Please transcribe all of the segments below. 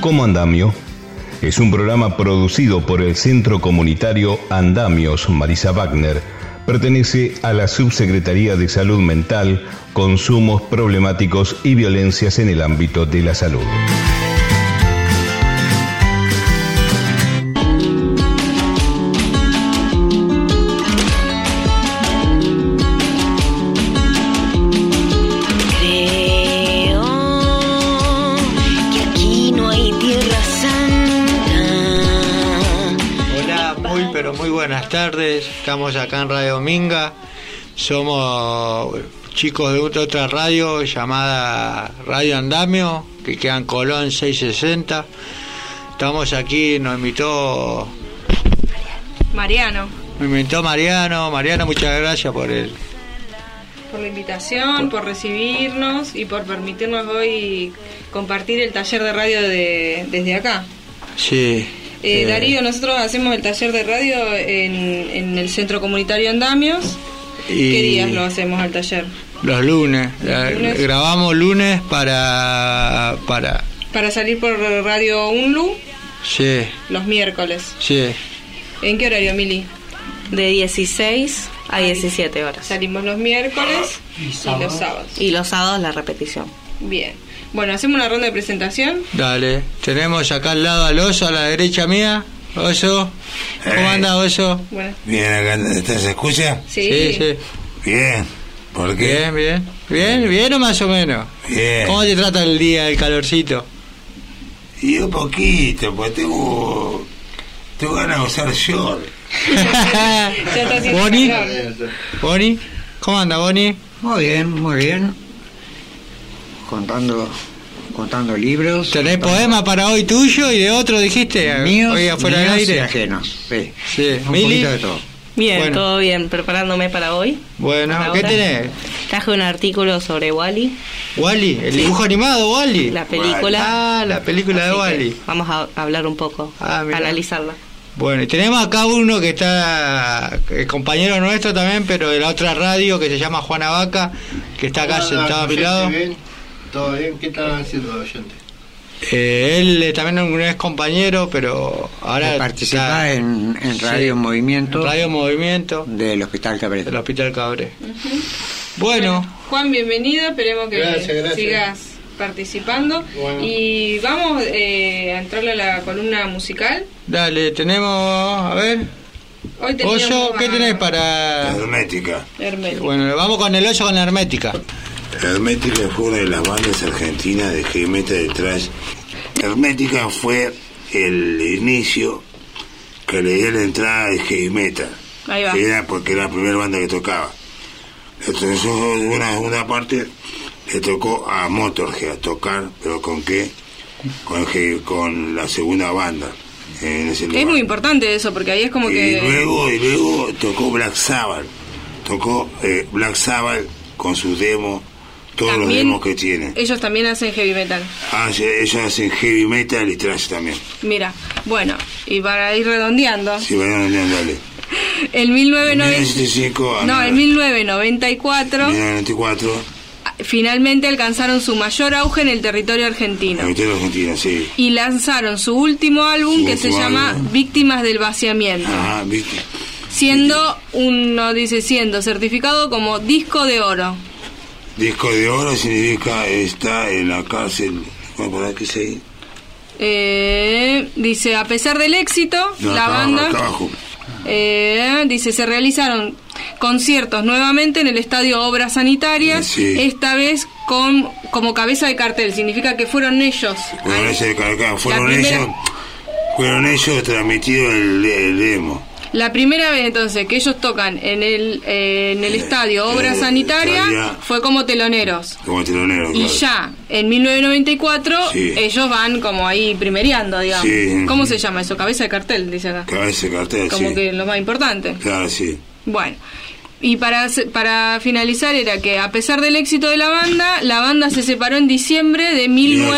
como Andamio es un programa producido por el Centro Comunitario Andamios Marisa Wagner. Pertenece a la Subsecretaría de Salud Mental, Consumos Problemáticos y Violencias en el ámbito de la salud. Buenas tardes, estamos acá en Radio Minga, somos chicos de otra radio llamada Radio Andamio, que queda en Colón 660. Estamos aquí, nos invitó Mariano. Mariano, muchas gracias por la invitación, por recibirnos y por permitirnos hoy compartir el taller de radio desde acá. Sí. Darío, nosotros hacemos el taller de radio en el Centro Comunitario Andamios. ¿Qué días lo hacemos al taller? Los lunes. Grabamos lunes para salir por Radio UNLU. Sí. Los miércoles. Sí. ¿En qué horario, Mili? De 16 a 17 horas. Salimos los miércoles y los sábados. Y los sábados la repetición. Bien. Bueno, hacemos una ronda de presentación. Dale. Tenemos acá al lado al Oso, a la derecha mía. Oso. ¿Cómo anda, Oso? Bueno. Bien, acá ¿se escucha? Sí. Bien. ¿Por qué? Bien o más o menos. Bien. ¿Cómo te trata el día, el calorcito? Y un poquito, pues tengo ganas de usar short. ¿Boni? ¿Cómo anda, Boni? Muy bien. Contando libros. ¿Tenés poema para hoy tuyo y de otro, dijiste? Míos, hoy afuera del aire. Y ajenos. Sí. Un ¿Mili? poquito de todo. Bien, bueno. Todo bien, preparándome para hoy. Bueno, para ¿qué ahora. tenés? Traje un artículo sobre Wall-E. ¿Wall-E? ¿El dibujo animado Wall-E? La película. La película de Wall-E. Vamos a hablar un poco, analizarla. Bueno, y tenemos acá uno que está, compañero nuestro también, pero de la otra radio, que se llama Juana Vaca, que está acá sentado a mi lado. ¿Todo bien? ¿Qué están haciendo los oyentes? Él también es compañero, pero ahora participa en Radio Movimiento. Radio Movimiento del Hospital Cabré. Del Hospital Cabré. Uh-huh. Bueno, Juan, bienvenido. Esperemos que gracias. sigas participando. Bueno. Y vamos a entrarle a la columna musical. Dale, tenemos, a ver. Hoy Oso, ¿qué tenés para...? Hermética. Bueno, vamos con el Oso con la Hermética. Hermética fue una de las bandas argentinas de heavy metal de thrash. Hermética fue el inicio que le dio la entrada de heavy metal. Ahí va. Porque era la primera banda que tocaba. Entonces, una parte le tocó a Motorhead a tocar, pero ¿con qué? Con la segunda banda. En ese lugar. Es muy importante eso, porque ahí es como que... Y luego tocó Black Sabbath. Black Sabbath con sus demos. Todos también, los demos que tienen. Ellos también hacen heavy metal. Ellos hacen heavy metal y thrash también. Mira, bueno, y para ir redondeando. Sí, para ir redondeando, dale. En 1994, finalmente alcanzaron su mayor auge en el territorio argentino. Sí. Y lanzaron su último álbum que se llama Víctimas del Vaciamiento. Siendo certificado como disco de oro. Disco de oro significa está en la cárcel. ¿Para qué se dice, a pesar del éxito, la banda dice, se realizaron conciertos nuevamente en el Estadio Obras Sanitarias, esta vez como cabeza de cartel. Significa que fueron ellos. Fueron ellos transmitidos el demo. La primera vez entonces que ellos tocan en el estadio Obras Sanitarias fue como teloneros. Y claro. Ya en 1994 ellos van como ahí primereando, digamos. ¿Cómo se llama eso? Cabeza de cartel, dice acá. Cabeza de cartel, como que lo más importante. Claro, sí. Bueno, y para finalizar era que a pesar del éxito de la banda se separó en diciembre de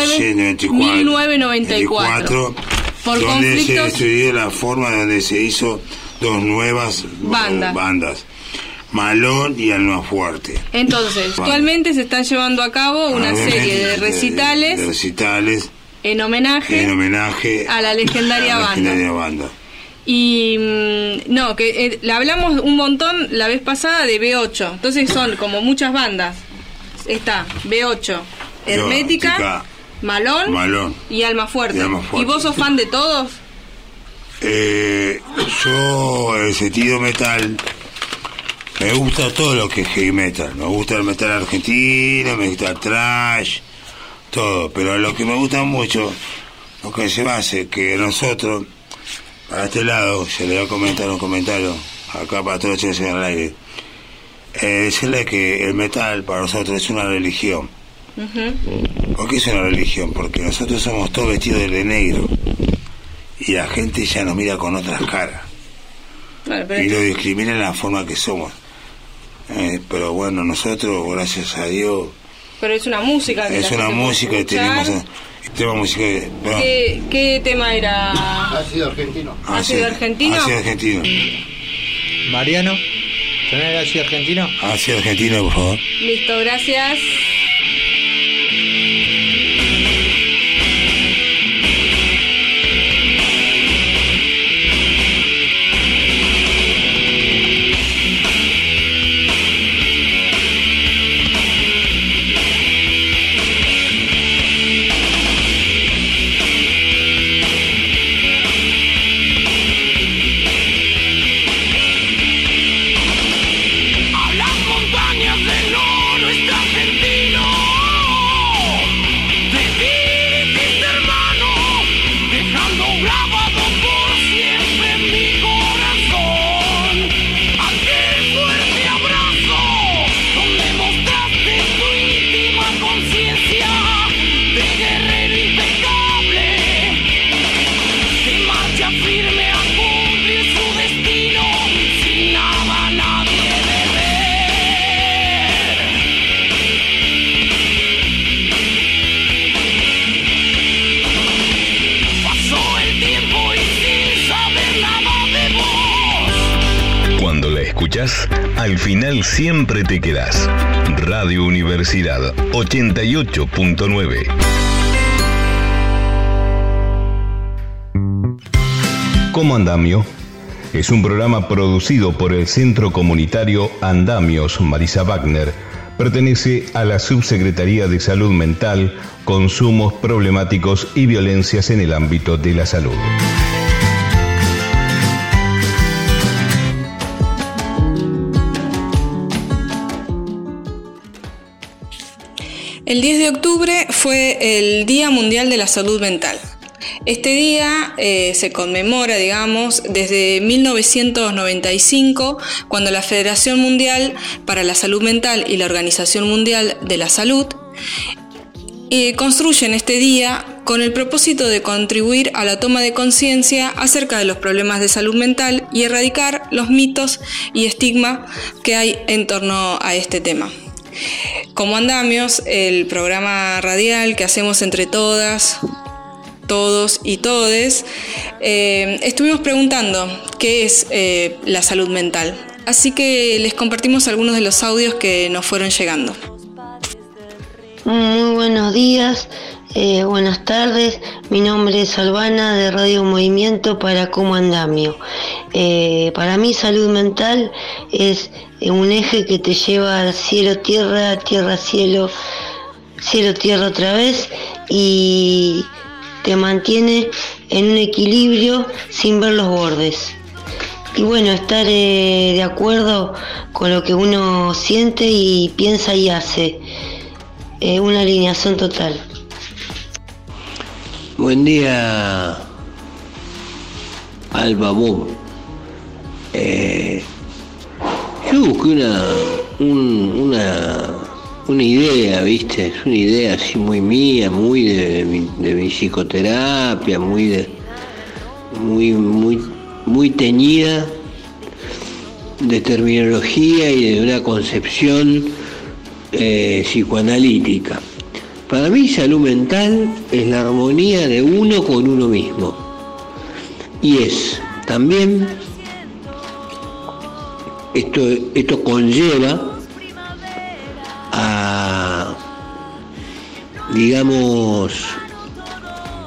1994. Por donde conflictos, se estudió la forma donde se hizo dos nuevas bandas, Malón y Almafuerte. Entonces, actualmente se están llevando a cabo una serie de recitales en homenaje a la legendaria banda. Y no, que le hablamos un montón la vez pasada de B8. Entonces son como muchas bandas. Está B8, Hermética, Malón y Almafuerte. ¿Y vos sos fan de todos? Yo, en el sentido metal, me gusta todo lo que es heavy metal. Me gusta el metal argentino, me gusta el thrash, todo. Pero lo que me gusta mucho, lo que se hace, que nosotros, para este lado, se le va a comentar un comentario, acá para todos los chicos en el aire, decirle que el metal para nosotros es una religión. ¿Por qué es una religión? Porque nosotros somos todos vestidos de negro y la gente ya nos mira con otras caras, y lo discrimina en la forma que somos. Pero bueno, nosotros, gracias a Dios, pero es una música que es una música que tenemos tema musical. ¿Qué tema era? Ácido argentino. ¿Ácido argentino? Ácido argentino. Mariano, ¿tenés ácido argentino? Ácido argentino, por favor. Listo, gracias. Al final siempre te quedás. Radio Universidad 88.9. Como Andamio es un programa producido por el Centro Comunitario Andamios Marisa Wagner. Pertenece a la Subsecretaría de Salud Mental, Consumos Problemáticos y Violencias en el ámbito de la salud. El 10 de octubre fue el Día Mundial de la Salud Mental. Este día se conmemora, desde 1995, cuando la Federación Mundial para la Salud Mental y la Organización Mundial de la Salud construyen este día con el propósito de contribuir a la toma de conciencia acerca de los problemas de salud mental y erradicar los mitos y estigma que hay en torno a este tema. Como Andamios, el programa radial que hacemos entre todas, todos y todes, estuvimos preguntando qué es la salud mental. Así que les compartimos algunos de los audios que nos fueron llegando. Muy buenos días, buenas tardes. Mi nombre es Albana de Radio Movimiento para Como Andamio. Para mí salud mental es un eje que te lleva al cielo-tierra, tierra-cielo, cielo-tierra otra vez, y te mantiene en un equilibrio sin ver los bordes. Y bueno, estar de acuerdo con lo que uno siente y piensa y hace. Una alineación total. Buen día, Alba Boom. Yo busqué una idea, ¿viste? Es una idea así muy mía, muy de mi psicoterapia, muy teñida de terminología y de una concepción psicoanalítica. Para mí salud mental es la armonía de uno con uno mismo, y es también esto conlleva a, digamos,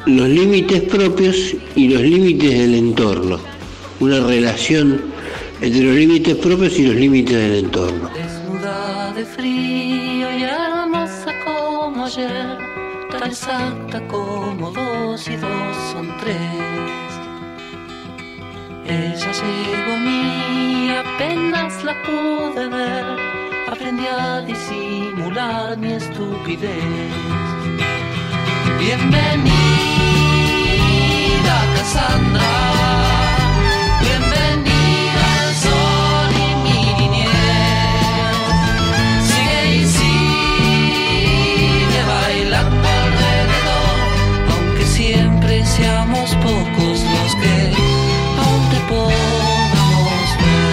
los límites propios y los límites del entorno. Una relación entre los límites propios y los límites del entorno. Desnuda de frío y hermosa como ayer, tan exacta como 2 y 2 son 3. Ella llegó a mí, apenas la pude ver, aprendí a disimular mi estupidez. Bienvenida, Cassandra. Bienvenida al sol y mi niñez. Sigue y sigue bailando alrededor, aunque siempre seamos pocos los que aún te podamos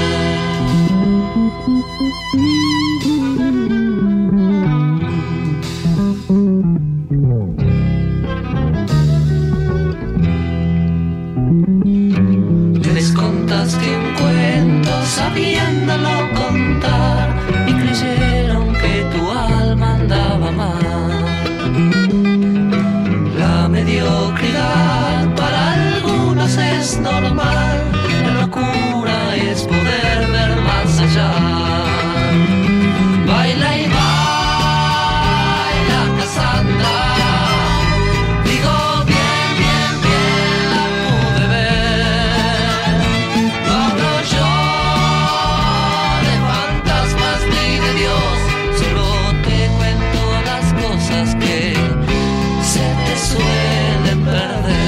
contaste un cuento sabiéndolo contar y creyeron que tu alma andaba mal. La mediocridad para algunos es normal, la locura es poder ver más allá. Baila y baila, Cassandra. Digo bien, bien, bien, la pude ver. No hablo yo de fantasmas ni de Dios, solo te cuento las cosas que se te suelen perder.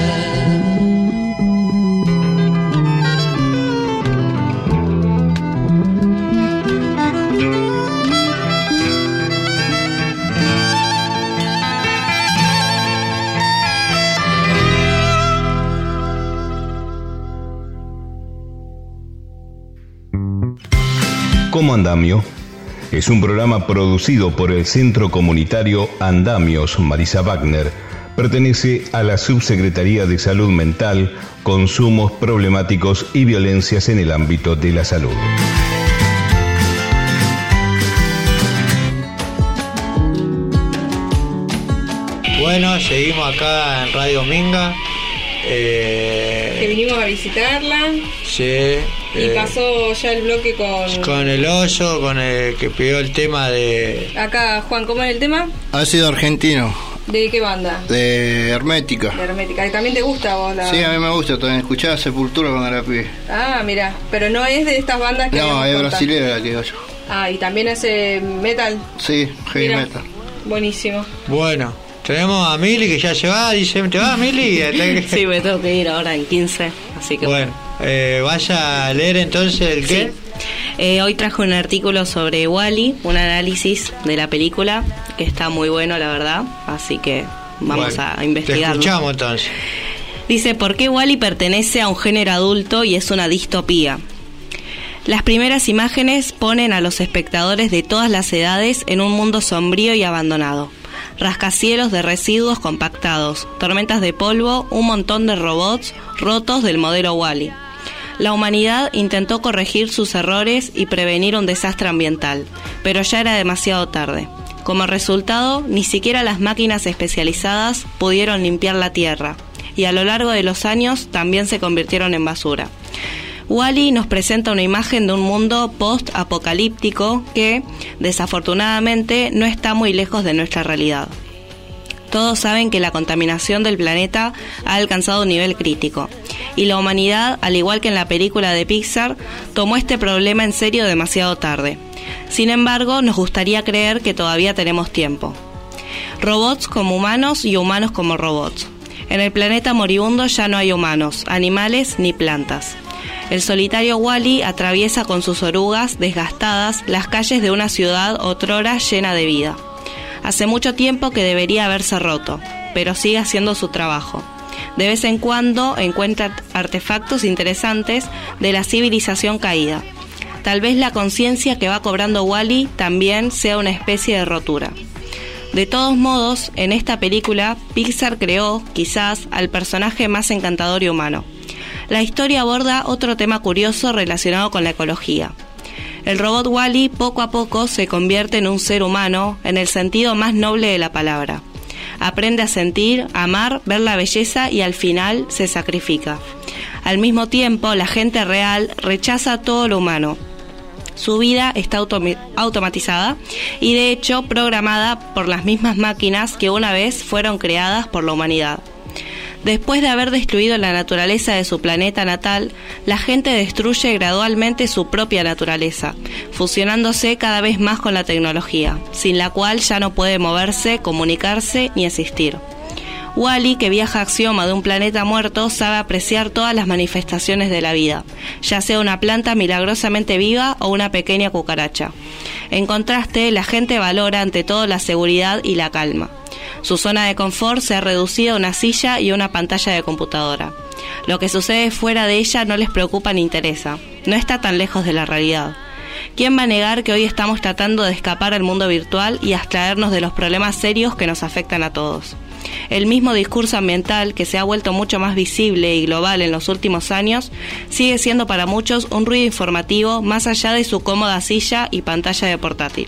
Como Andamio es un programa producido por el Centro Comunitario Andamios Marisa Wagner. Pertenece a la Subsecretaría de Salud Mental, Consumos Problemáticos y Violencias en el ámbito de la salud. Bueno, seguimos acá en Radio Minga. Que vinimos a visitarla. Sí. Y pasó ya el bloque con el oso, con el que pidió el tema de... Acá, Juan, ¿cómo es el tema? Ácido argentino. ¿De qué banda? De Hermética. De Hermética. ¿Y también te gusta a vos la...? Sí, a mí me gusta, también escuchaba Sepultura cuando la pide. Ah, mira, pero no es de estas bandas que... No, es brasilera la que digo yo. Ah, ¿y también hace metal? Sí, heavy metal. Buenísimo. Bueno, tenemos a Mili que ya se va, dice, ¿te vas, Mili? Sí, me tengo que ir ahora en 15, así que... Bueno, vaya a leer entonces el qué. Sí. Hoy trajo un artículo sobre WALL-E, un análisis de la película, que está muy bueno, la verdad, así que vamos a investigarlo. Te escuchamos entonces. Dice, ¿por qué WALL-E pertenece a un género adulto y es una distopía? Las primeras imágenes ponen a los espectadores de todas las edades en un mundo sombrío y abandonado. Rascacielos de residuos compactados, tormentas de polvo, un montón de robots rotos del modelo WALL-E. La humanidad intentó corregir sus errores y prevenir un desastre ambiental, pero ya era demasiado tarde. Como resultado, ni siquiera las máquinas especializadas pudieron limpiar la Tierra, y a lo largo de los años también se convirtieron en basura. WALL-E nos presenta una imagen de un mundo post-apocalíptico que, desafortunadamente, no está muy lejos de nuestra realidad. Todos saben que la contaminación del planeta ha alcanzado un nivel crítico, y la humanidad, al igual que en la película de Pixar, tomó este problema en serio demasiado tarde. Sin embargo, nos gustaría creer que todavía tenemos tiempo. Robots como humanos y humanos como robots. En el planeta moribundo ya no hay humanos, animales ni plantas. El solitario WALL-E atraviesa con sus orugas desgastadas las calles de una ciudad otrora llena de vida. Hace mucho tiempo que debería haberse roto, pero sigue haciendo su trabajo. De vez en cuando encuentra artefactos interesantes de la civilización caída. Tal vez la conciencia que va cobrando WALL-E también sea una especie de rotura. De todos modos, en esta película, Pixar creó, quizás, al personaje más encantador y humano. La historia aborda otro tema curioso relacionado con la ecología. El robot WALL-E poco a poco se convierte en un ser humano en el sentido más noble de la palabra. Aprende a sentir, amar, ver la belleza y al final se sacrifica. Al mismo tiempo, la gente real rechaza todo lo humano. Su vida está automatizada y de hecho programada por las mismas máquinas que una vez fueron creadas por la humanidad. Después de haber destruido la naturaleza de su planeta natal, la gente destruye gradualmente su propia naturaleza, fusionándose cada vez más con la tecnología, sin la cual ya no puede moverse, comunicarse ni existir. Wall-E, que viaja a Axioma de un planeta muerto, sabe apreciar todas las manifestaciones de la vida, ya sea una planta milagrosamente viva o una pequeña cucaracha. En contraste, la gente valora ante todo la seguridad y la calma. Su zona de confort se ha reducido a una silla y una pantalla de computadora. Lo que sucede fuera de ella no les preocupa ni interesa. No está tan lejos de la realidad. ¿Quién va a negar que hoy estamos tratando de escapar al mundo virtual y abstraernos de los problemas serios que nos afectan a todos? El mismo discurso ambiental, que se ha vuelto mucho más visible y global en los últimos años, sigue siendo para muchos un ruido informativo más allá de su cómoda silla y pantalla de portátil.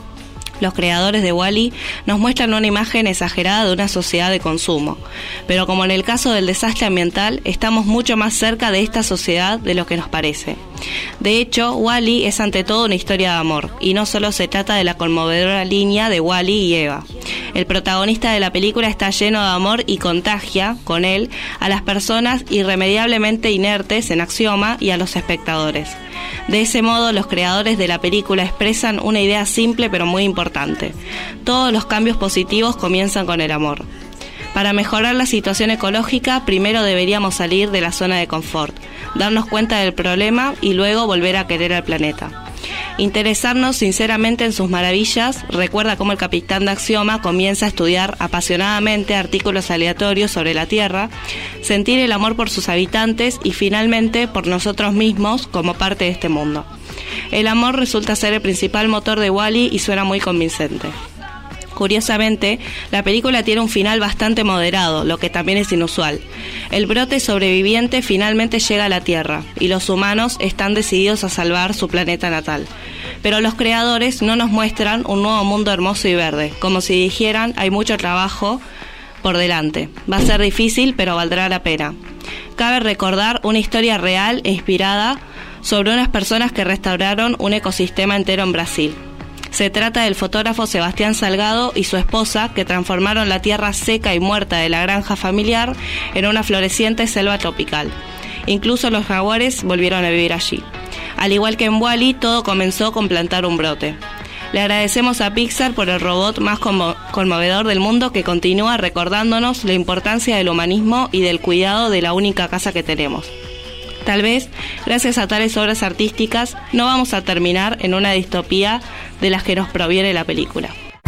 Los creadores de Wall-E nos muestran una imagen exagerada de una sociedad de consumo, pero como en el caso del desastre ambiental, estamos mucho más cerca de esta sociedad de lo que nos parece. De hecho, Wall-E es ante todo una historia de amor, y no solo se trata de la conmovedora línea de Wall-E y Eva. El protagonista de la película está lleno de amor y contagia, con él, a las personas irremediablemente inertes en Axioma y a los espectadores. De ese modo, los creadores de la película expresan una idea simple pero muy importante. Todos los cambios positivos comienzan con el amor. Para mejorar la situación ecológica, primero deberíamos salir de la zona de confort, darnos cuenta del problema y luego volver a querer al planeta. Interesarnos sinceramente en sus maravillas. Recuerda cómo el capitán de Axioma comienza a estudiar apasionadamente artículos aleatorios sobre la Tierra, sentir el amor por sus habitantes y finalmente por nosotros mismos como parte de este mundo. El amor resulta ser el principal motor de Wall-E y suena muy convincente. Curiosamente, la película tiene un final bastante moderado, lo que también es inusual. El brote sobreviviente finalmente llega a la Tierra y los humanos están decididos a salvar su planeta natal. Pero los creadores no nos muestran un nuevo mundo hermoso y verde, como si dijeran hay mucho trabajo por delante. Va a ser difícil, pero valdrá la pena. Cabe recordar una historia real e inspirada sobre unas personas que restauraron un ecosistema entero en Brasil. Se trata del fotógrafo Sebastián Salgado y su esposa, que transformaron la tierra seca y muerta de la granja familiar en una floreciente selva tropical. Incluso los jaguares volvieron a vivir allí. Al igual que en Wall-E, todo comenzó con plantar un brote. Le agradecemos a Pixar por el robot más conmovedor del mundo que continúa recordándonos la importancia del humanismo y del cuidado de la única casa que tenemos. Tal vez, gracias a tales obras artísticas, no vamos a terminar en una distopía de las que nos proviene la película.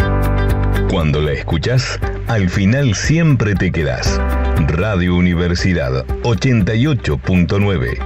Cuando la escuchás, al final siempre te quedás. Radio Universidad 88.9.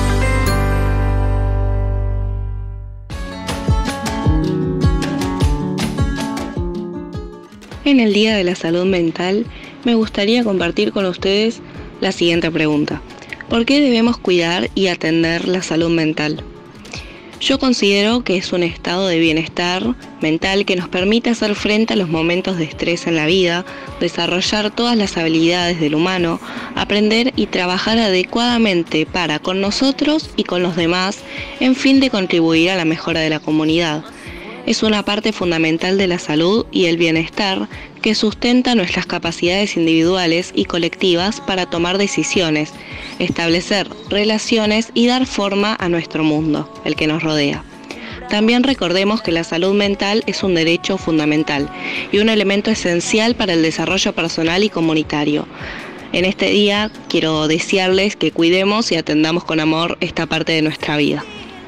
En el Día de la Salud Mental, me gustaría compartir con ustedes la siguiente pregunta. ¿Por qué debemos cuidar y atender la salud mental? Yo considero que es un estado de bienestar mental que nos permite hacer frente a los momentos de estrés en la vida, desarrollar todas las habilidades del humano, aprender y trabajar adecuadamente para con nosotros y con los demás, en fin de contribuir a la mejora de la comunidad. Es una parte fundamental de la salud y el bienestar que sustenta nuestras capacidades individuales y colectivas para tomar decisiones, establecer relaciones y dar forma a nuestro mundo, el que nos rodea. También recordemos que la salud mental es un derecho fundamental y un elemento esencial para el desarrollo personal y comunitario. En este día quiero desearles que cuidemos y atendamos con amor esta parte de nuestra vida.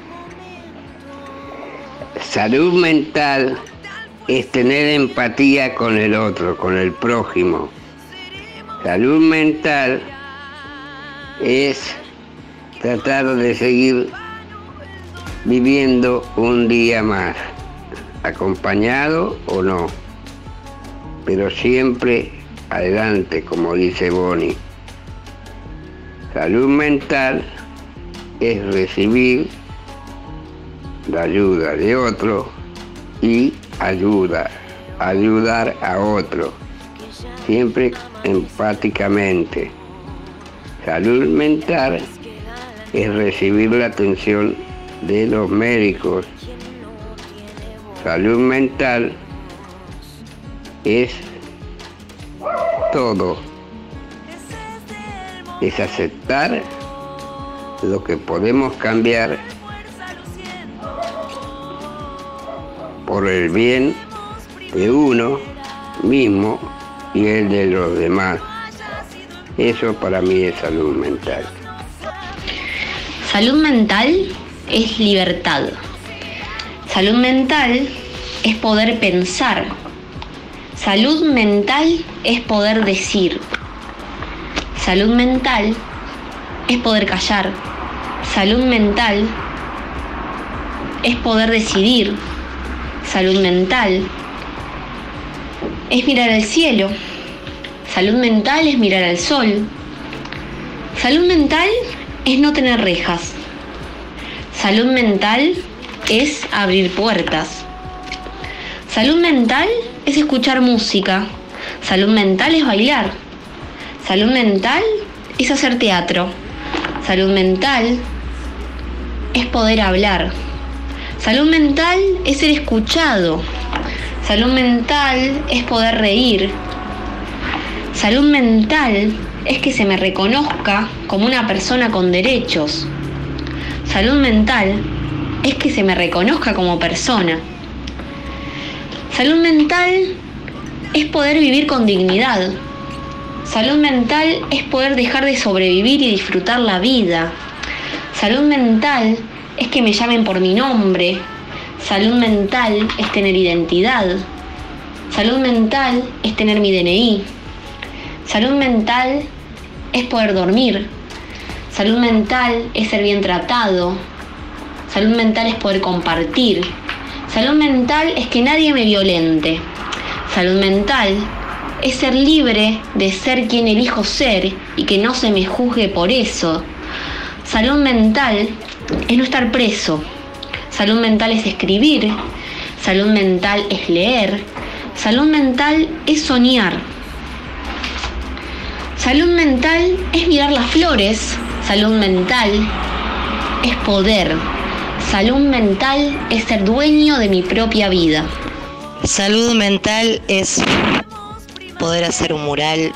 Salud mental es tener empatía con el otro, con el prójimo. Salud mental es tratar de seguir viviendo un día más, acompañado o no, pero siempre adelante, como dice Bonnie. Salud mental es recibir la ayuda de otro y ayudar a otro. siempre empáticamente. Salud mental es recibir la atención de los médicos. Salud mental es todo. Es aceptar lo que podemos cambiar por el bien de uno mismo y el de los demás. Eso para mí es salud mental. Salud mental es libertad. Salud mental es poder pensar. Salud mental es poder decir. Salud mental es poder callar. Salud mental es poder decidir. Salud mental es mirar al cielo. Salud mental es mirar al sol. Salud mental es no tener rejas. Salud mental es abrir puertas. Salud mental es escuchar música. Salud mental es bailar. Salud mental es hacer teatro. Salud mental es poder hablar. Salud mental es ser escuchado. Salud mental es poder reír. Salud mental es que se me reconozca como una persona con derechos. Salud mental es que se me reconozca como persona. Salud mental es poder vivir con dignidad. Salud mental es poder dejar de sobrevivir y disfrutar la vida. Salud mental es que me llamen por mi nombre. Salud mental es tener identidad. Salud mental es tener mi DNI. Salud mental es poder dormir. Salud mental es ser bien tratado. Salud mental es poder compartir. Salud mental es que nadie me violente. Salud mental es ser libre de ser quien elijo ser y que no se me juzgue por eso. Salud mental es no estar preso. Salud mental es escribir. Salud mental es leer. Salud mental es soñar. Salud mental es mirar las flores. Salud mental es poder. Salud mental es ser dueño de mi propia vida. Salud mental es poder hacer un mural,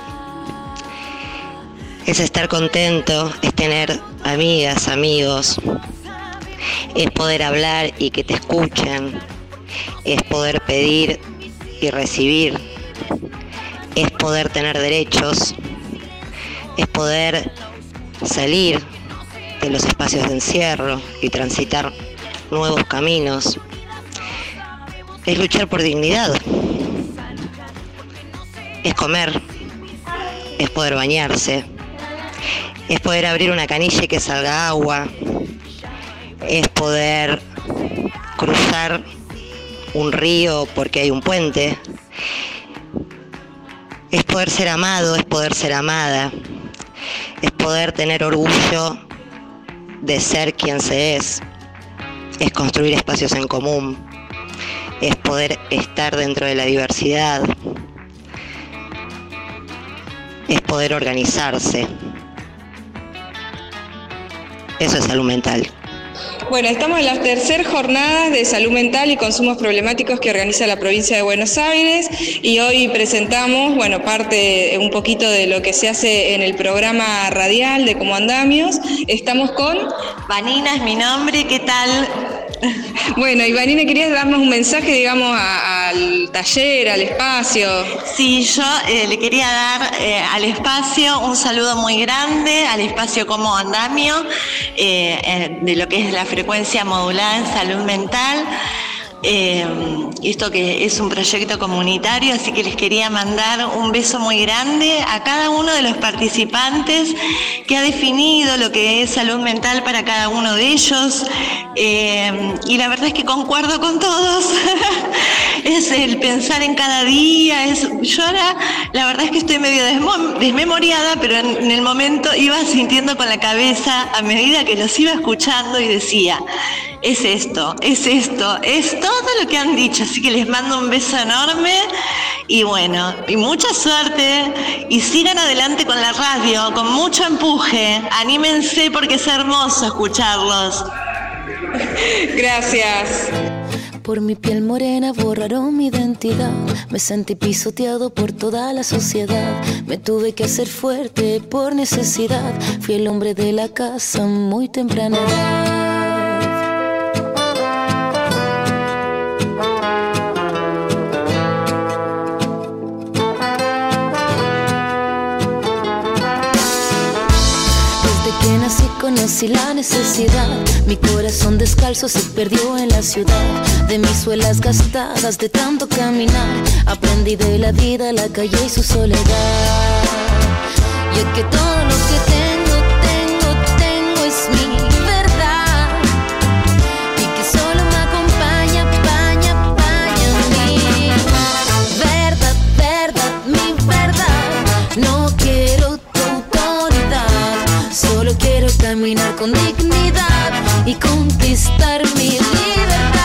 es estar contento, es tener amigas, amigos, es poder hablar y que te escuchen, es poder pedir y recibir, es poder tener derechos, es poder salir de los espacios de encierro y transitar nuevos caminos, es luchar por dignidad, es comer, es poder bañarse, es poder abrir una canilla y que salga agua, es poder cruzar un río porque hay un puente, es poder ser amado, es poder ser amada, es poder tener orgullo de ser quien se es construir espacios en común, es poder estar dentro de la diversidad, es poder organizarse. Eso es salud mental. Bueno, estamos en las terceras jornadas de salud mental y consumos problemáticos que organiza la provincia de Buenos Aires y hoy presentamos, parte un poquito de lo que se hace en el programa radial de Como Andamios. Estamos con... Vanina es mi nombre, ¿qué tal? Bueno, y Vanina, ¿querías darnos un mensaje, digamos, al taller, al espacio? Sí, yo le quería dar al espacio un saludo muy grande, al espacio Como Andamio, de lo que es la frecuencia modulada en salud mental. Esto que es un proyecto comunitario, así que les quería mandar un beso muy grande a cada uno de los participantes que ha definido lo que es salud mental para cada uno de ellos, y la verdad es que concuerdo con todos. Es el pensar en cada día, yo ahora la verdad es que estoy medio desmemoriada, pero en el momento iba sintiendo con la cabeza a medida que los iba escuchando y decía, es esto, es todo lo que han dicho, así que les mando un beso enorme Y bueno, y mucha suerte y sigan adelante con la radio, con mucho empuje. Anímense porque es hermoso escucharlos. Gracias. Por mi piel morena borraron mi identidad. Me sentí pisoteado por toda la sociedad. Me tuve que hacer fuerte por necesidad. Fui el hombre de la casa muy temprana edad. Conocí la necesidad, mi corazón descalzo se perdió en la ciudad. De mis suelas gastadas de tanto caminar, aprendí de la vida, la calle y su soledad. Y es que todo lo que tengo es mi verdad. Y que solo me acompaña mi verdad, mi verdad. No quiero tu autoridad, solo quiero caminar con dignidad y conquistar mi libertad.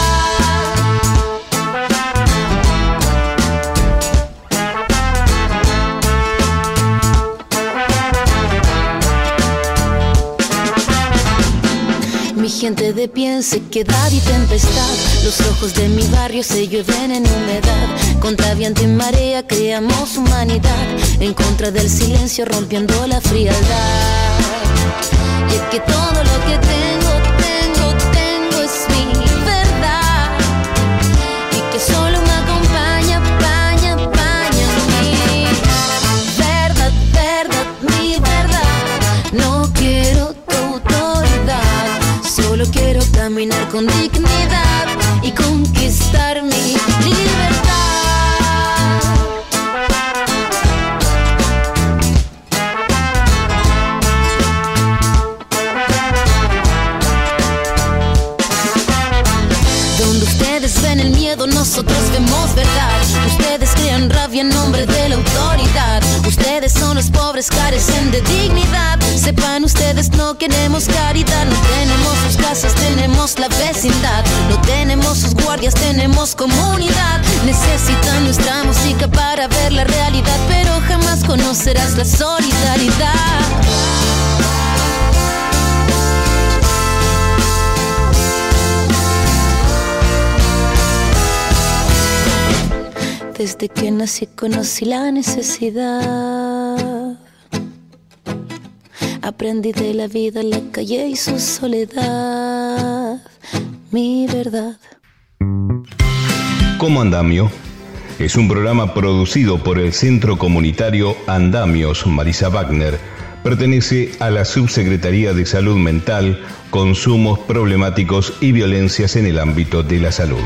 Mi gente de pie en sequedad y tempestad. Los ojos de mi barrio se llueven en humedad. Contra viento y marea creamos humanidad. En contra del silencio rompiendo la frialdad. Y es que todo lo que tengo es mi verdad. Y que solo me acompaña mi verdad, mi verdad. No quiero tu autoridad, solo quiero caminar con dignidad y conquistar mi libertad. Ven el miedo, nosotros vemos verdad. Ustedes crean rabia en nombre de la autoridad. Ustedes son los pobres, carecen de dignidad. Sepan ustedes, no queremos caridad. No tenemos sus casas, tenemos la vecindad. No tenemos sus guardias, tenemos comunidad. Necesitan nuestra música para ver la realidad, pero jamás conocerás la solidaridad. Desde que nací conocí la necesidad. Aprendí de la vida, la calle y su soledad. Mi verdad. Como Andamio es un programa producido por el Centro Comunitario Andamios Marisa Wagner. Pertenece a la Subsecretaría de Salud Mental, Consumos Problemáticos y Violencias en el ámbito de la salud.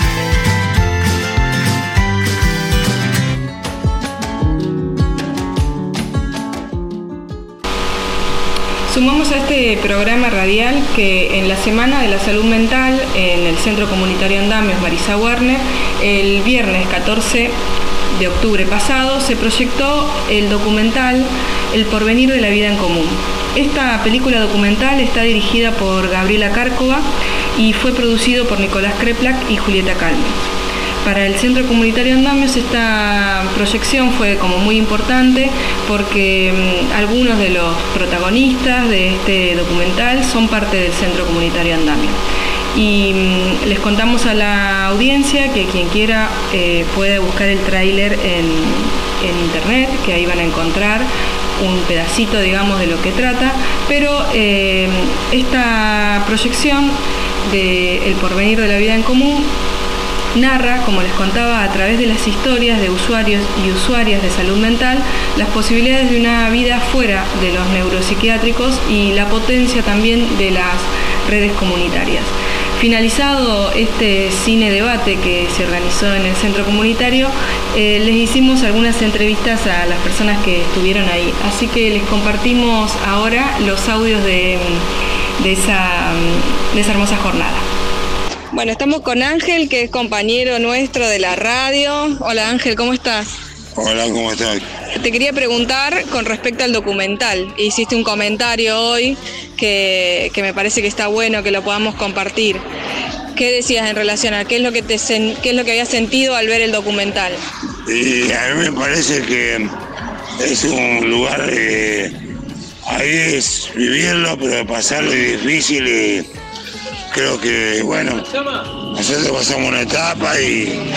Sumamos a este programa radial que en la Semana de la Salud Mental en el Centro Comunitario Andamios Marisa Wagner, el viernes 14 de octubre pasado, se proyectó el documental El porvenir de la vida en común. Esta película documental está dirigida por Gabriela Cárcova y fue producido por Nicolás Kreplak y Julieta Calme. Para el Centro Comunitario Andamios esta proyección fue como muy importante porque algunos de los protagonistas de este documental son parte del Centro Comunitario Andamios. Y les contamos a la audiencia que quien quiera puede buscar el tráiler en internet, que ahí van a encontrar un pedacito, digamos, de lo que trata, pero esta proyección de El porvenir de la vida en común narra, como les contaba, a través de las historias de usuarios y usuarias de salud mental, las posibilidades de una vida fuera de los neuropsiquiátricos y la potencia también de las redes comunitarias. Finalizado este cine debate que se organizó en el centro comunitario, les hicimos algunas entrevistas a las personas que estuvieron ahí, así que les compartimos ahora los audios de esa hermosa jornada. Bueno, estamos con Ángel, que es compañero nuestro de la radio. Hola Ángel, ¿cómo estás? Hola, ¿cómo estás? Te quería preguntar con respecto al documental. Hiciste un comentario hoy que me parece que está bueno que lo podamos compartir. ¿Qué decías en relación a qué es lo que habías sentido al ver el documental? Y a mí me parece que es un lugar, ahí es vivirlo, pero pasarlo es difícil y creo que, bueno, nosotros pasamos una etapa y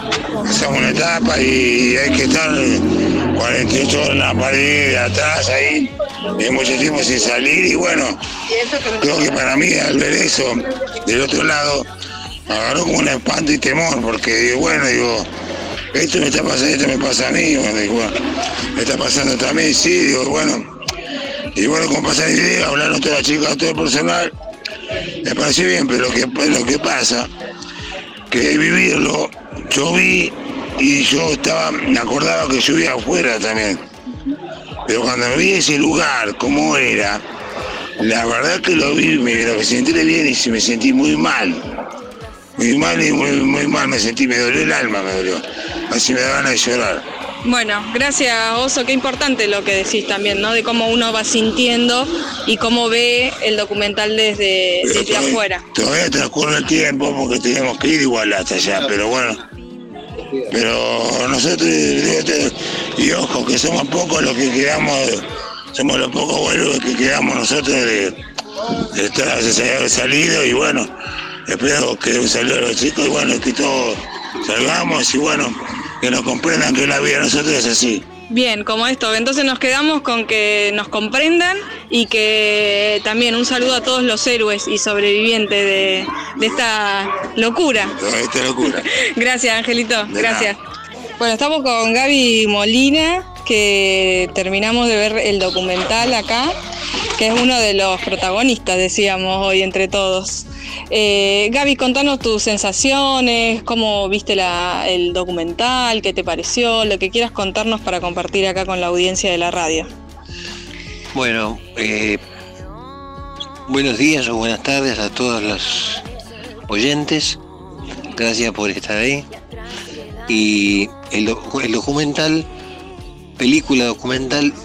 hay que estar 48 horas en la pared de atrás ahí, y mucho tiempo sin salir, y bueno, creo que para mí al ver eso del otro lado me agarró como un espanto y temor, porque digo, esto me está pasando, esto me pasa a mí, bueno, me está pasando también, sí, digo, bueno, y bueno, como pasa la idea, hablaron todas las chicas, todo el personal, me pareció bien, pero lo que pasa, que vivirlo, yo vi y me acordaba que yo vivía afuera también, pero cuando vi ese lugar, cómo era, la verdad que lo vi, lo que sentí bien y me sentí muy mal, muy mal, me dolió el alma, así me da ganas de llorar. Bueno, gracias Oso, qué importante lo que decís también, ¿no? De cómo uno va sintiendo y cómo ve el documental desde afuera. Todavía transcurre el tiempo porque tenemos que ir igual hasta allá, pero bueno. Pero nosotros, y ojo, que somos pocos los que quedamos, somos los pocos boludos que quedamos nosotros de haber salido, y bueno, espero que salgan los chicos y bueno, que todos salgamos y bueno, que nos comprendan que la vida de nosotros es así. Bien, como esto, entonces nos quedamos con que nos comprendan y que también un saludo a todos los héroes y sobrevivientes de esta locura. Gracias, Angelito, gracias. Bueno, estamos con Gaby Molina, que terminamos de ver el documental acá, que es uno de los protagonistas, decíamos hoy entre todos. Gaby, contanos tus sensaciones, cómo viste el documental, qué te pareció, lo que quieras contarnos para compartir acá con la audiencia de la radio. Bueno, buenos días o buenas tardes a todos los oyentes, gracias por estar ahí. Y el documental, película documental,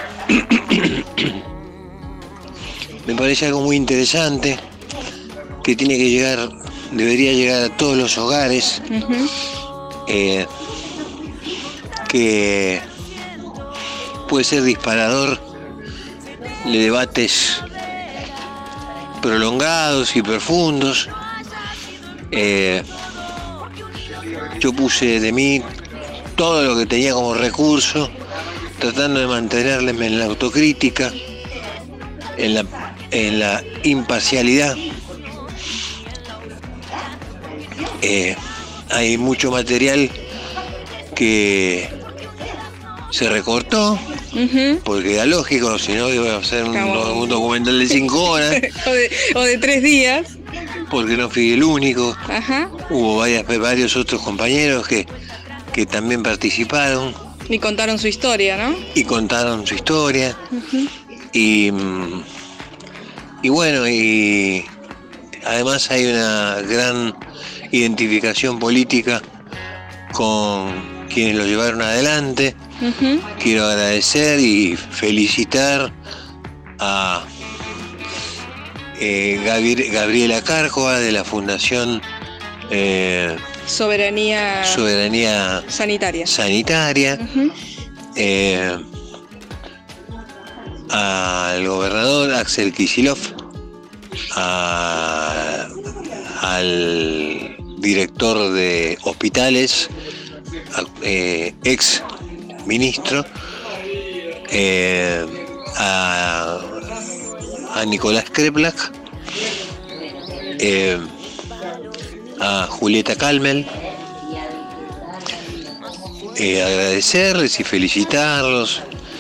me parece algo muy interesante, que debería llegar a todos los hogares, que puede ser disparador de debates prolongados y profundos. Yo puse de mí todo lo que tenía como recurso, tratando de mantenerme en la autocrítica, en la imparcialidad. Hay mucho material que se recortó, porque era lógico, si no iba a ser un documental de 5 horas. o de 3 días. Porque no fui el único. Ajá. Hubo varios otros compañeros que también participaron. Y contaron su historia, ¿no? Y bueno, y además hay una gran identificación política con quienes lo llevaron adelante. Quiero agradecer y felicitar a Gabriela Cárcova de la Fundación Soberanía Sanitaria. Al gobernador Axel Kicillof, al director de hospitales, ex ministro, a Nicolás Kreplak, a Julieta Calmel, agradecerles y felicitarlos,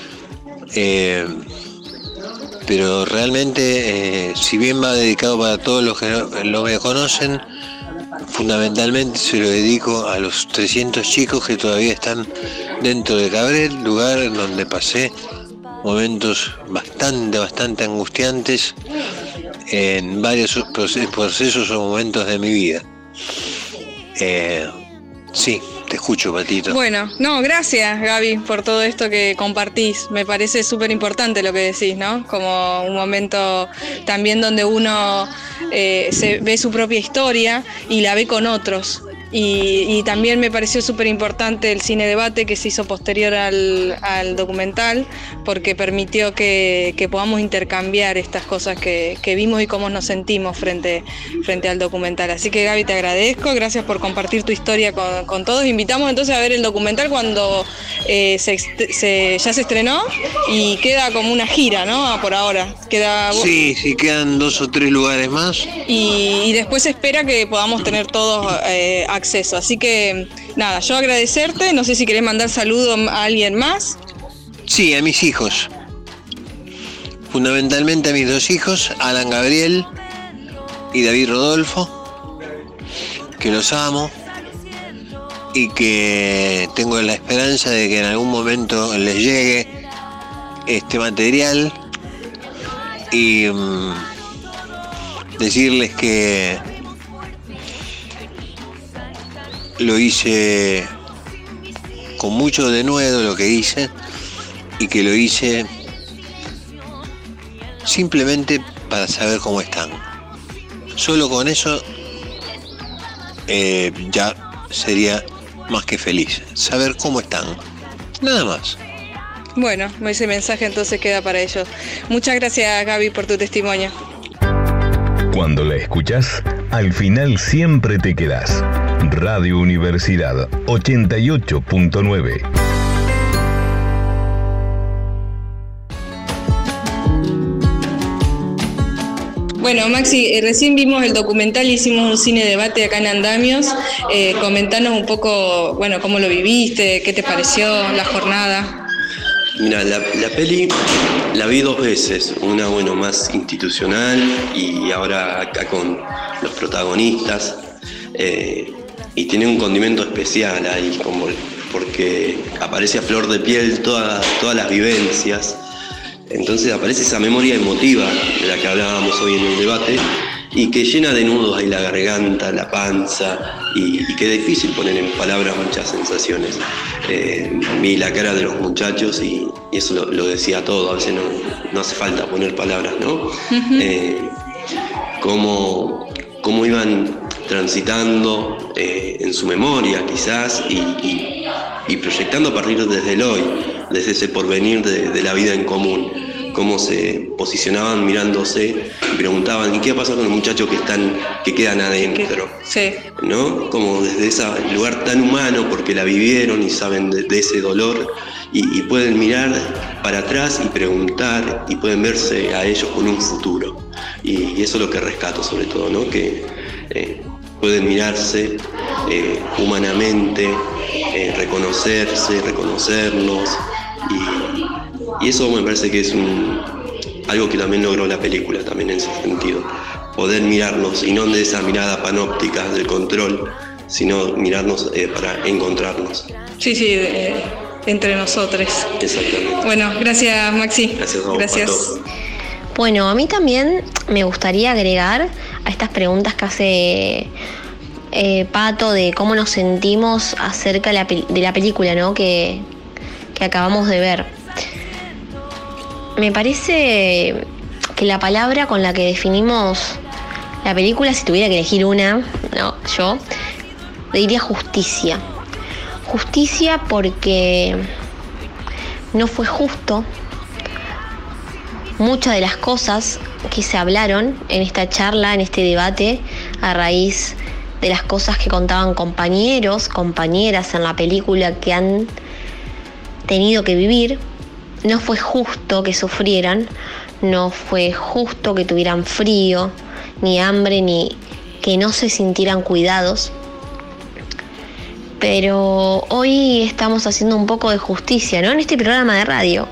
pero realmente, si bien va dedicado para todos los que no me conocen, fundamentalmente se lo dedico a los 300 chicos que todavía están dentro de Cabret, lugar en donde pasé momentos bastante angustiantes en varios procesos o momentos de mi vida. Sí, Te escucho, Patito. Bueno, no, gracias, Gaby, por todo esto que compartís. Me parece súper importante lo que decís, ¿no? Como un momento también donde uno se ve su propia historia y la ve con otros. Y también me pareció súper importante el cine debate que se hizo posterior al documental, porque permitió que podamos intercambiar estas cosas que vimos y cómo nos sentimos frente al documental. Así que, Gaby, te agradezco, gracias por compartir tu historia con todos. Invitamos entonces a ver el documental cuando ya se estrenó y queda como una gira, ¿no? Por ahora. Sí, quedan 2 o 3 lugares más. Y después se espera que podamos tener todos acceso. Así que, nada, yo agradecerte. No sé si querés mandar saludos a alguien más. Sí, a mis hijos. Fundamentalmente a mis 2 hijos, Alan Gabriel y David Rodolfo, que los amo y que tengo la esperanza de que en algún momento les llegue este material y decirles que lo hice con mucho denuedo lo que hice y que lo hice simplemente para saber cómo están. Solo con eso ya sería más que feliz, saber cómo están, nada más. Bueno, ese mensaje entonces queda para ellos. Muchas gracias, Gaby, por tu testimonio. Cuando la escuchás, al final siempre te quedás. Radio Universidad 88.9. Bueno, Maxi, recién vimos el documental y hicimos un cine debate acá en Andamios. Comentanos un poco, bueno, cómo lo viviste, qué te pareció la jornada. Mira, la peli la vi 2 veces, una más institucional y ahora acá con los protagonistas, y tiene un condimento especial ahí, como porque aparece a flor de piel todas las vivencias, entonces aparece esa memoria emotiva de la que hablábamos hoy en el debate y que llena de nudos ahí la garganta, la panza y que es difícil poner en palabras muchas sensaciones. Vi la cara de los muchachos y eso lo decía todo, a veces no hace falta poner palabras, ¿no? Cómo iban transitando en su memoria quizás y proyectando a partir desde el hoy, desde ese porvenir de la vida en común, cómo se posicionaban mirándose y preguntaban ¿y qué pasa con los muchachos que quedan adentro? Sí. ¿No? Como desde ese lugar tan humano porque la vivieron y saben de ese dolor y pueden mirar para atrás y preguntar y pueden verse a ellos con un futuro y eso es lo que rescato sobre todo, ¿no? Que pueden mirarse humanamente, reconocernos y eso me parece que es algo que también logró la película también en ese sentido, poder mirarnos y no de esa mirada panóptica del control, sino mirarnos para encontrarnos. Sí, entre nosotros. Exactamente. Bueno, gracias, Maxi. Gracias a vos. Gracias. Bueno, a mí también me gustaría agregar a estas preguntas que hace Pato de cómo nos sentimos acerca de la película, ¿no? que acabamos de ver. Me parece que la palabra con la que definimos la película, si tuviera que elegir una, yo diría justicia. Justicia porque no fue justo muchas de las cosas que se hablaron en esta charla, en este debate, a raíz de las cosas que contaban compañeros, compañeras en la película que han tenido que vivir. No fue justo que sufrieran, no fue justo que tuvieran frío, ni hambre, ni que no se sintieran cuidados. Pero hoy estamos haciendo un poco de justicia, ¿no? En este programa de radio.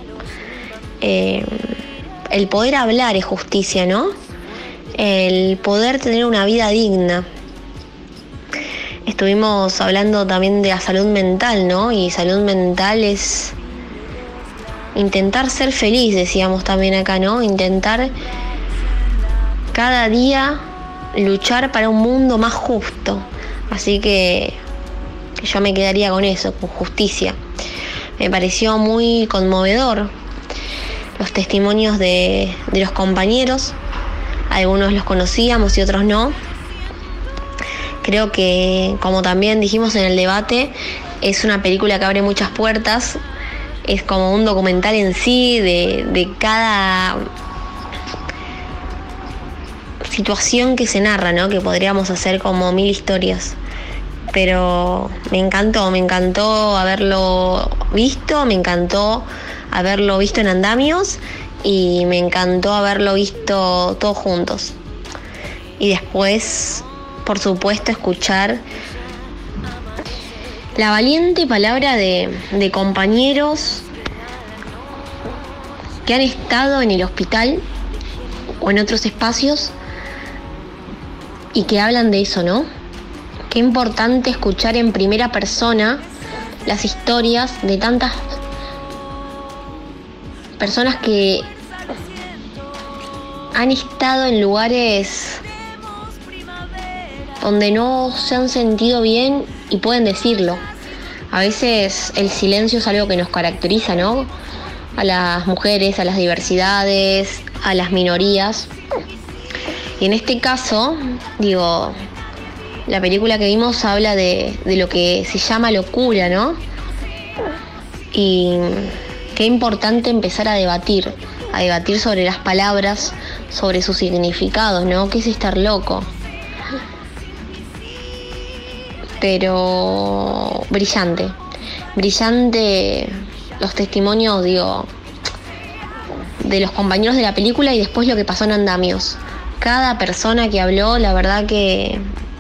El poder hablar es justicia, ¿no? El poder tener una vida digna. Estuvimos hablando también de la salud mental, ¿no? Y salud mental es intentar ser feliz, decíamos también acá, ¿no? Intentar cada día luchar para un mundo más justo. Así que yo me quedaría con eso, con Justicia. Me pareció muy conmovedor los testimonios de los compañeros. Algunos los conocíamos y otros no. Creo que, como también dijimos en el debate, es una película que abre muchas puertas. Es como un documental en sí de cada situación que se narra, ¿no? Que podríamos hacer como 1000 historias. Pero me encantó haberlo visto, me encantó haberlo visto en Andamios y me encantó haberlo visto todos juntos. Y después, por supuesto, escuchar la valiente palabra de compañeros que han estado en el hospital o en otros espacios y que hablan de eso, ¿no? Qué importante escuchar en primera persona las historias de tantas personas que han estado en lugares donde no se han sentido bien y pueden decirlo. A veces el silencio es algo que nos caracteriza, ¿no? A las mujeres, a las diversidades, a las minorías. Y en este caso, digo, la película que vimos habla de lo que se llama locura, ¿no? Y qué importante empezar a debatir sobre las palabras, sobre sus significados, ¿no? ¿Qué es estar loco? Pero brillante los testimonios, digo, de los compañeros de la película y después lo que pasó en Andamios. Cada persona que habló, la verdad que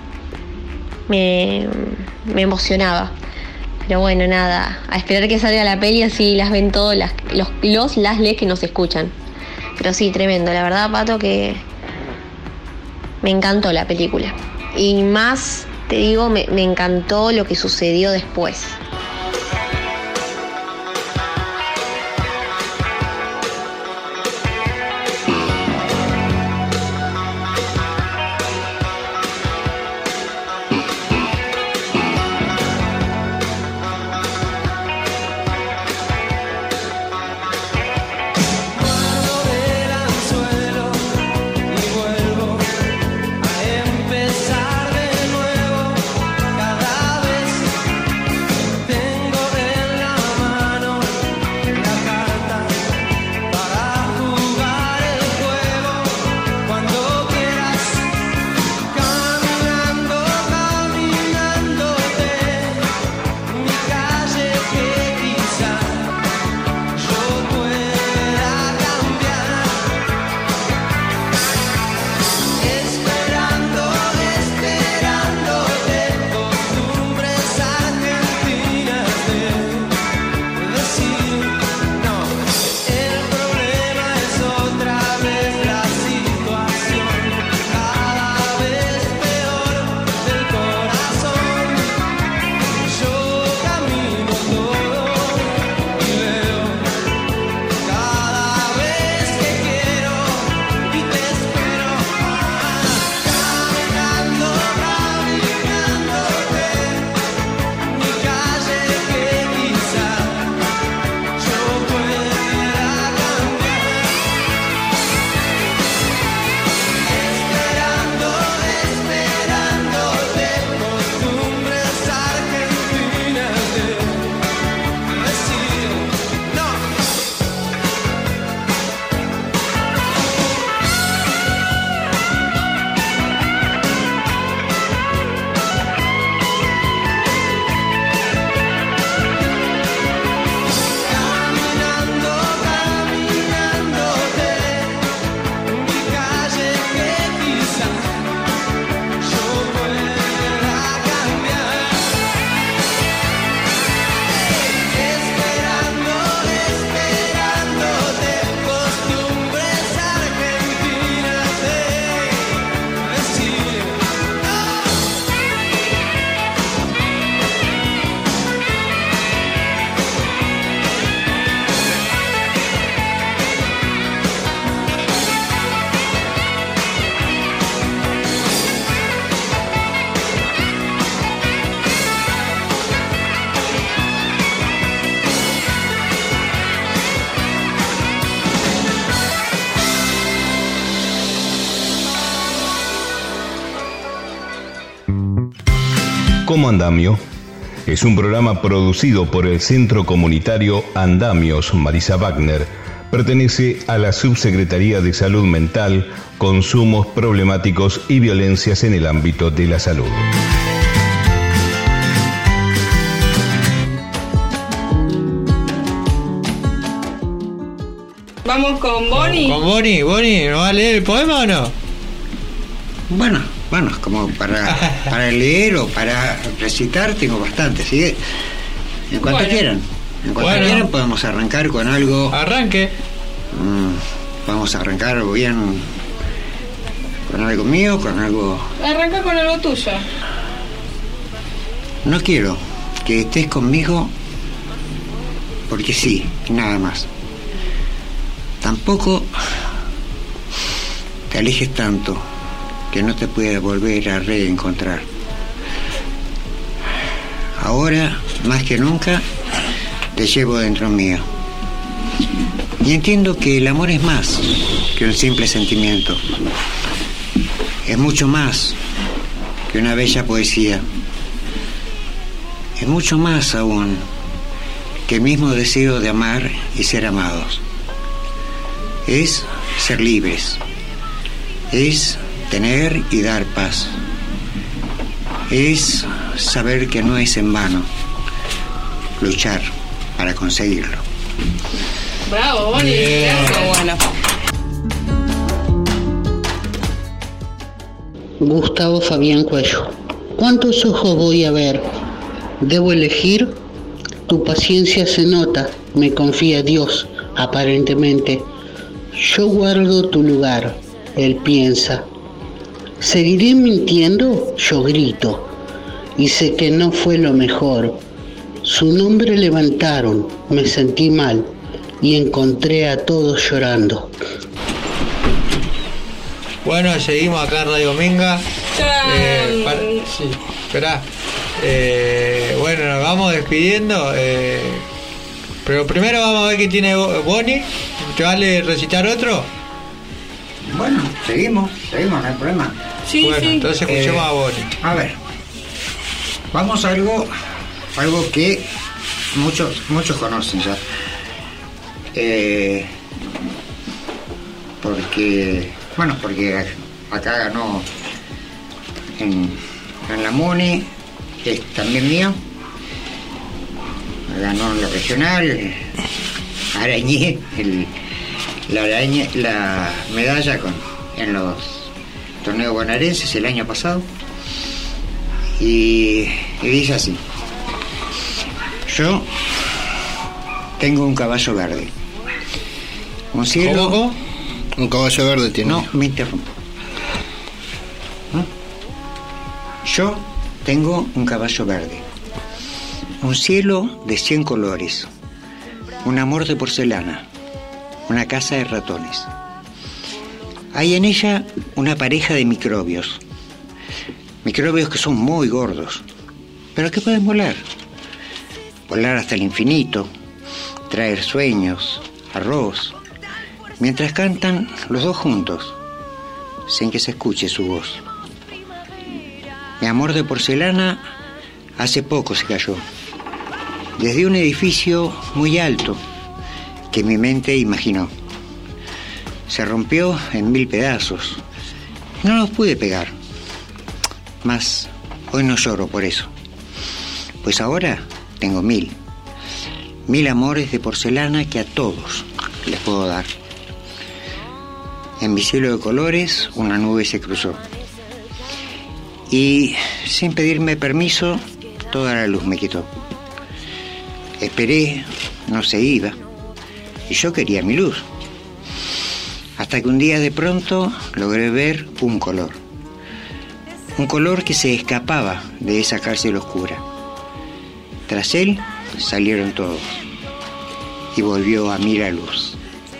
me emocionaba. Pero bueno, nada, a esperar que salga la peli, así las ven todos las que nos escuchan. Pero sí, tremendo, la verdad, Pato, que me encantó la película. Y más, te digo, me encantó lo que sucedió después. Como Andamio es un programa producido por el Centro Comunitario Andamios Marisa Wagner. Pertenece a la Subsecretaría de Salud Mental, Consumos Problemáticos y Violencias en el ámbito de la salud. Vamos con Boni. Con Boni. Boni, ¿nos va a leer el poema o no? Bueno, como para leer o para recitar tengo bastante, ¿sí? En cuanto quieran. En cuanto quieran podemos arrancar con algo. Arranque. Vamos a arrancar bien con algo mío, con algo. Arranca con algo tuyo. No quiero que estés conmigo porque sí, nada más. Tampoco te alejes tanto que no te puedas volver a reencontrar. Ahora, más que nunca, te llevo dentro mío. Y entiendo que el amor es más que un simple sentimiento. Es mucho más que una bella poesía. Es mucho más aún que el mismo deseo de amar y ser amados. Es ser libres. Es tener y dar paz. Es saber que no es en vano luchar para conseguirlo. Bravo, Boni. Gracias. Bueno. Gustavo Fabián Cuello. ¿Cuántos ojos voy a ver? ¿Debo elegir? Tu paciencia se nota, me confía Dios, aparentemente. Yo guardo tu lugar, él piensa. ¿Seguiré mintiendo? Yo grito. Y sé que no fue lo mejor. Su nombre levantaron, me sentí mal y encontré a todos llorando. Bueno, seguimos acá en Radio Minga. Sí, esperá. Bueno, nos vamos despidiendo. Pero primero vamos a ver qué tiene Boni. ¿Te vale recitar otro? Bueno, seguimos, no hay problema. Sí, bueno, sí. Entonces escuchemos a Boni. A ver, vamos a algo que muchos conocen ya. Porque acá ganó en la MUNI, que es también mío. Ganó en lo regional, arañé la medalla en los torneos bonaerenses el año pasado. Y dice así: yo tengo un caballo verde, un cielo. ¿Cómo? Un caballo verde tiene. No, me interrumpo. Yo tengo un caballo verde, un cielo de 100 colores, un amor de porcelana, una casa de ratones. Hay en ella una pareja de microbios que son muy gordos, pero que pueden volar hasta el infinito, traer sueños, arroz, mientras cantan los dos juntos, sin que se escuche su voz. Mi amor de porcelana hace poco se cayó, desde un edificio muy alto que mi mente imaginó. Se rompió en 1000 pedazos. No los pude pegar. Mas hoy no lloro por eso, pues ahora tengo 1000 amores de porcelana que a todos les puedo dar. En mi cielo de colores una nube se cruzó y sin pedirme permiso toda la luz me quitó. Esperé, no se iba, y yo quería mi luz, hasta que un día de pronto logré ver un color que se escapaba de esa cárcel oscura. Tras él salieron todos y volvió a mí la luz.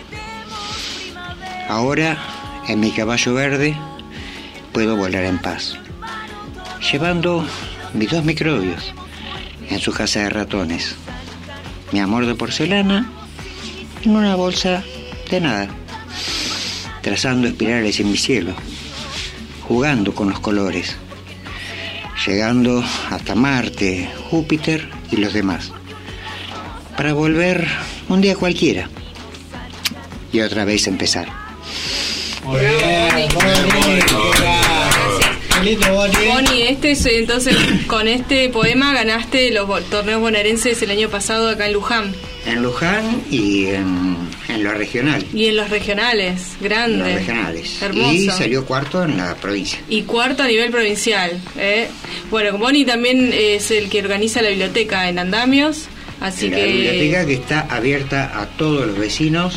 Ahora, en mi caballo verde, puedo volar en paz, llevando mis 2 microbios en su casa de ratones, mi amor de porcelana en una bolsa de nada, trazando espirales en mi cielo, jugando con los colores. llegando hasta Marte, Júpiter y los demás, para volver un día cualquiera y otra vez empezar. Muy bien, Boni, entonces con este poema ganaste los torneos bonaerenses el año pasado acá en Luján. En Luján y en lo regional. Y en los regionales, grande. Los regionales. Hermoso. Y salió cuarto en la provincia. Y cuarto a nivel provincial. Bueno, Boni también es el que organiza la biblioteca en Andamios, así la biblioteca que está abierta a todos los vecinos.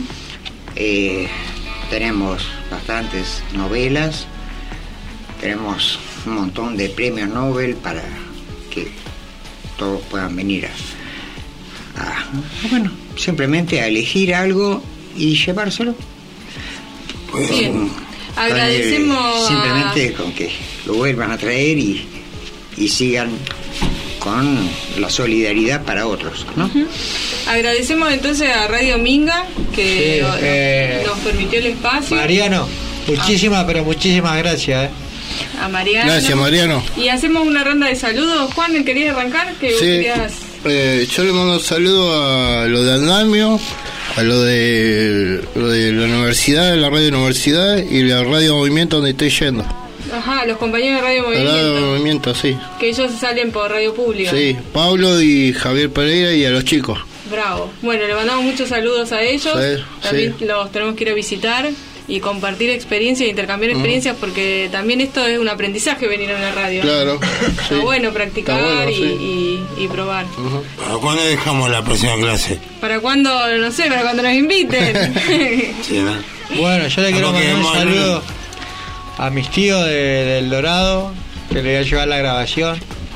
Tenemos bastantes novelas, tenemos un montón de premios Nobel para que todos puedan venir bueno, simplemente a elegir algo y llevárselo. Pues, bien, agradecemos simplemente con que lo vuelvan a traer y sigan con la solidaridad para otros, ¿no? Agradecemos entonces a Radio Minga que nos permitió el espacio. Mariano, muchísimas gracias. A Mariano. Gracias, Mariano. Y hacemos una ronda de saludos. Juan, ¿querías arrancar? Sí. Yo le mando un saludo a lo de Andamio, a lo de la universidad, la radio universidad y la radio Movimiento donde estoy yendo. Ajá, los compañeros de Radio Movimiento. Radio Movimiento, sí. Que ellos salen por Radio Pública. Sí, Pablo y Javier Pereira y a los chicos. Bravo. Bueno, le mandamos muchos saludos a ellos. También los tenemos que ir a visitar y compartir experiencias, intercambiar experiencias, porque también esto es un aprendizaje, venir a una radio. Claro. Está bueno practicar y probar. ¿Para cuándo dejamos la próxima clase? ¿Para cuándo? No sé, para cuando nos inviten. Sí, ¿no? Bueno, yo le quiero mandar un saludo a mis tíos del Dorado, que le voy a llevar la grabación.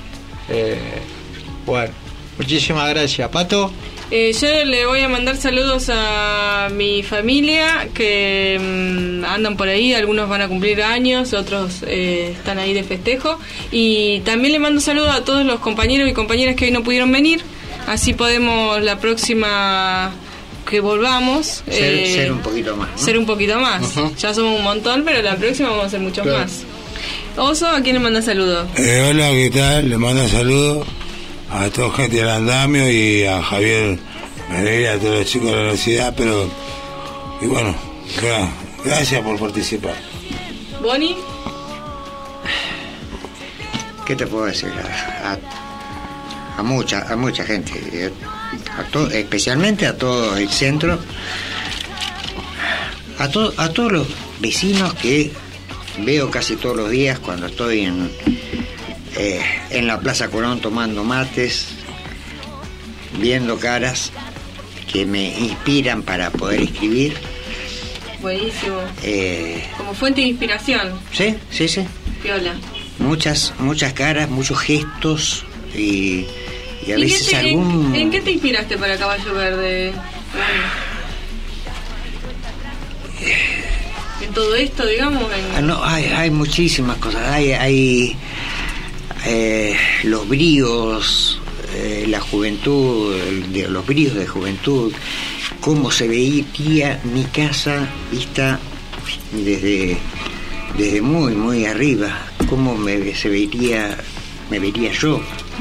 Bueno, muchísimas gracias. Pato. Yo le voy a mandar saludos a mi familia que andan por ahí, algunos van a cumplir años, otros están ahí de festejo, y también le mando saludos a todos los compañeros y compañeras que hoy no pudieron venir, así podemos la próxima que volvamos ser un poquito más, ¿no? Ser un poquito más. Ya somos un montón, pero la próxima vamos a ser muchos más. Oso, ¿a quién le manda saludos? Hola, ¿qué tal? Le mando saludos a toda gente del Andamio y a Javier Pereira, a todos los chicos de la universidad, y bueno, gracias por participar. Boni, ¿qué te puedo decir? A mucha gente, especialmente a todo el centro, a todos los vecinos que veo casi todos los días cuando estoy en la Plaza Colón tomando mates, viendo caras que me inspiran para poder escribir. Buenísimo. Como fuente de inspiración. Sí. Piola. Muchas caras, muchos gestos y a veces ¿En qué te inspiraste para Caballo Verde? ¿En todo esto, digamos? No, hay muchísimas cosas. Hay los bríos, la juventud, los bríos de juventud, cómo se veía mi casa vista desde muy, muy arriba, cómo me vería yo,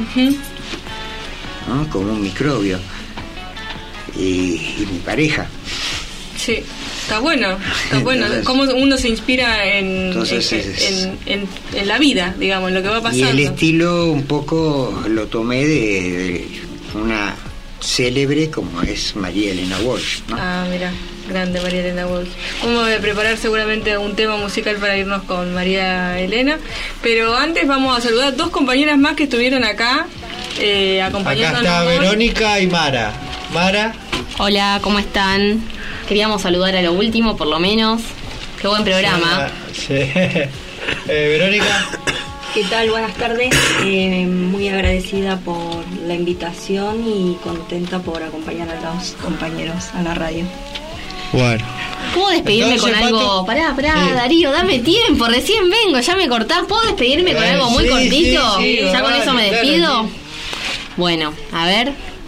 ¿no? Como un microbio, y mi pareja. Sí. Está bueno. Entonces, cómo uno se inspira en la vida, digamos, en lo que va pasando. Y el estilo un poco lo tomé de una célebre como es María Elena Walsh, ¿no? Ah, mira, grande María Elena Walsh. Vamos a preparar seguramente un tema musical para irnos con María Elena, pero antes vamos a saludar a dos compañeras más que estuvieron acá acompañándonos. Acá está Verónica y Mara. Mara. Hola, ¿cómo están? Queríamos saludar a lo último, por lo menos. Qué buen programa. Sí. Verónica. ¿Qué tal? Buenas tardes. Muy agradecida por la invitación y contenta por acompañar a los compañeros a la radio. Bueno. ¿Puedo despedirme con algo? Pará, Darío, dame tiempo, recién vengo, ya me cortás. ¿Puedo despedirme con algo muy cortito? ¿Ya con eso me despido? Bueno, a ver.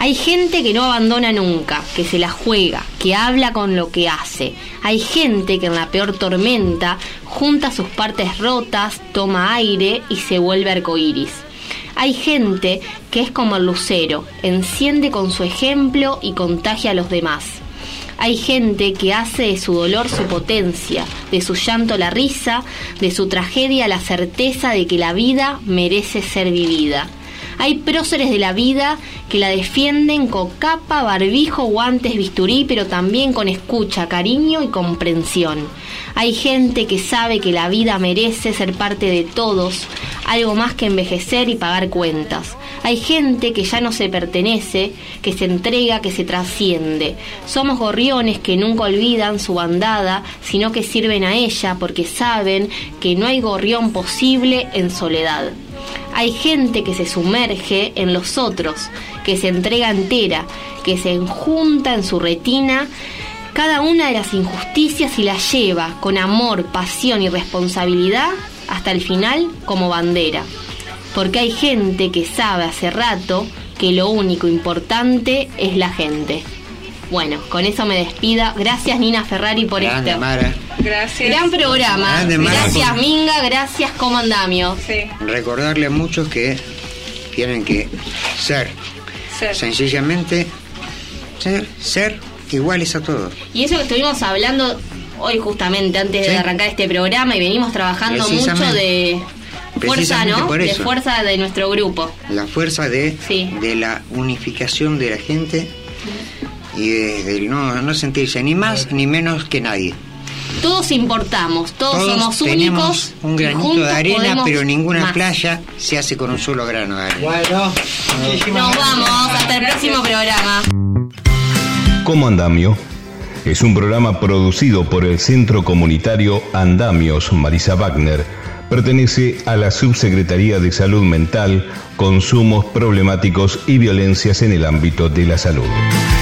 Hay gente que no abandona nunca, que se la juega, que habla con lo que hace. Hay gente que en la peor tormenta junta sus partes rotas, toma aire y se vuelve arcoíris. Hay gente que es como el lucero, enciende con su ejemplo y contagia a los demás. Hay gente que hace de su dolor su potencia, de su llanto la risa, de su tragedia la certeza de que la vida merece ser vivida. Hay próceres de la vida que la defienden con capa, barbijo, guantes, bisturí, pero también con escucha, cariño y comprensión. Hay gente que sabe que la vida merece ser parte de todos, algo más que envejecer y pagar cuentas. Hay gente que ya no se pertenece, que se entrega, que se trasciende. Somos gorriones que nunca olvidan su bandada, sino que sirven a ella porque saben que no hay gorrión posible en soledad. Hay gente que se sumerge en los otros, que se entrega entera, que se enjunta en su retina cada una de las injusticias y las lleva con amor, pasión y responsabilidad hasta el final como bandera. Porque hay gente que sabe hace rato que lo único importante es la gente. Bueno, con eso me despido. Gracias, Nina Ferrari, por Grande, esto. Mara. Gracias. Gran programa. Grande, Mara, gracias, Minga. Gracias, Como Andamio. Sí. Recordarle a muchos que tienen que ser. Sencillamente ser iguales a todos. Y eso que estuvimos hablando hoy justamente antes de arrancar este programa, y venimos trabajando mucho de fuerza, ¿no? De fuerza de nuestro grupo. La fuerza de la unificación de la gente y de no sentirse ni más ni menos que nadie. Todos importamos, todos somos tenemos únicos. Un granito de arena, pero ninguna playa se hace con un solo grano de arena. Bueno, nos vamos, hasta el próximo programa. Como Andamio es un programa producido por el Centro Comunitario Andamios Marisa Wagner. Pertenece a la Subsecretaría de Salud Mental, Consumos Problemáticos y Violencias en el ámbito de la salud.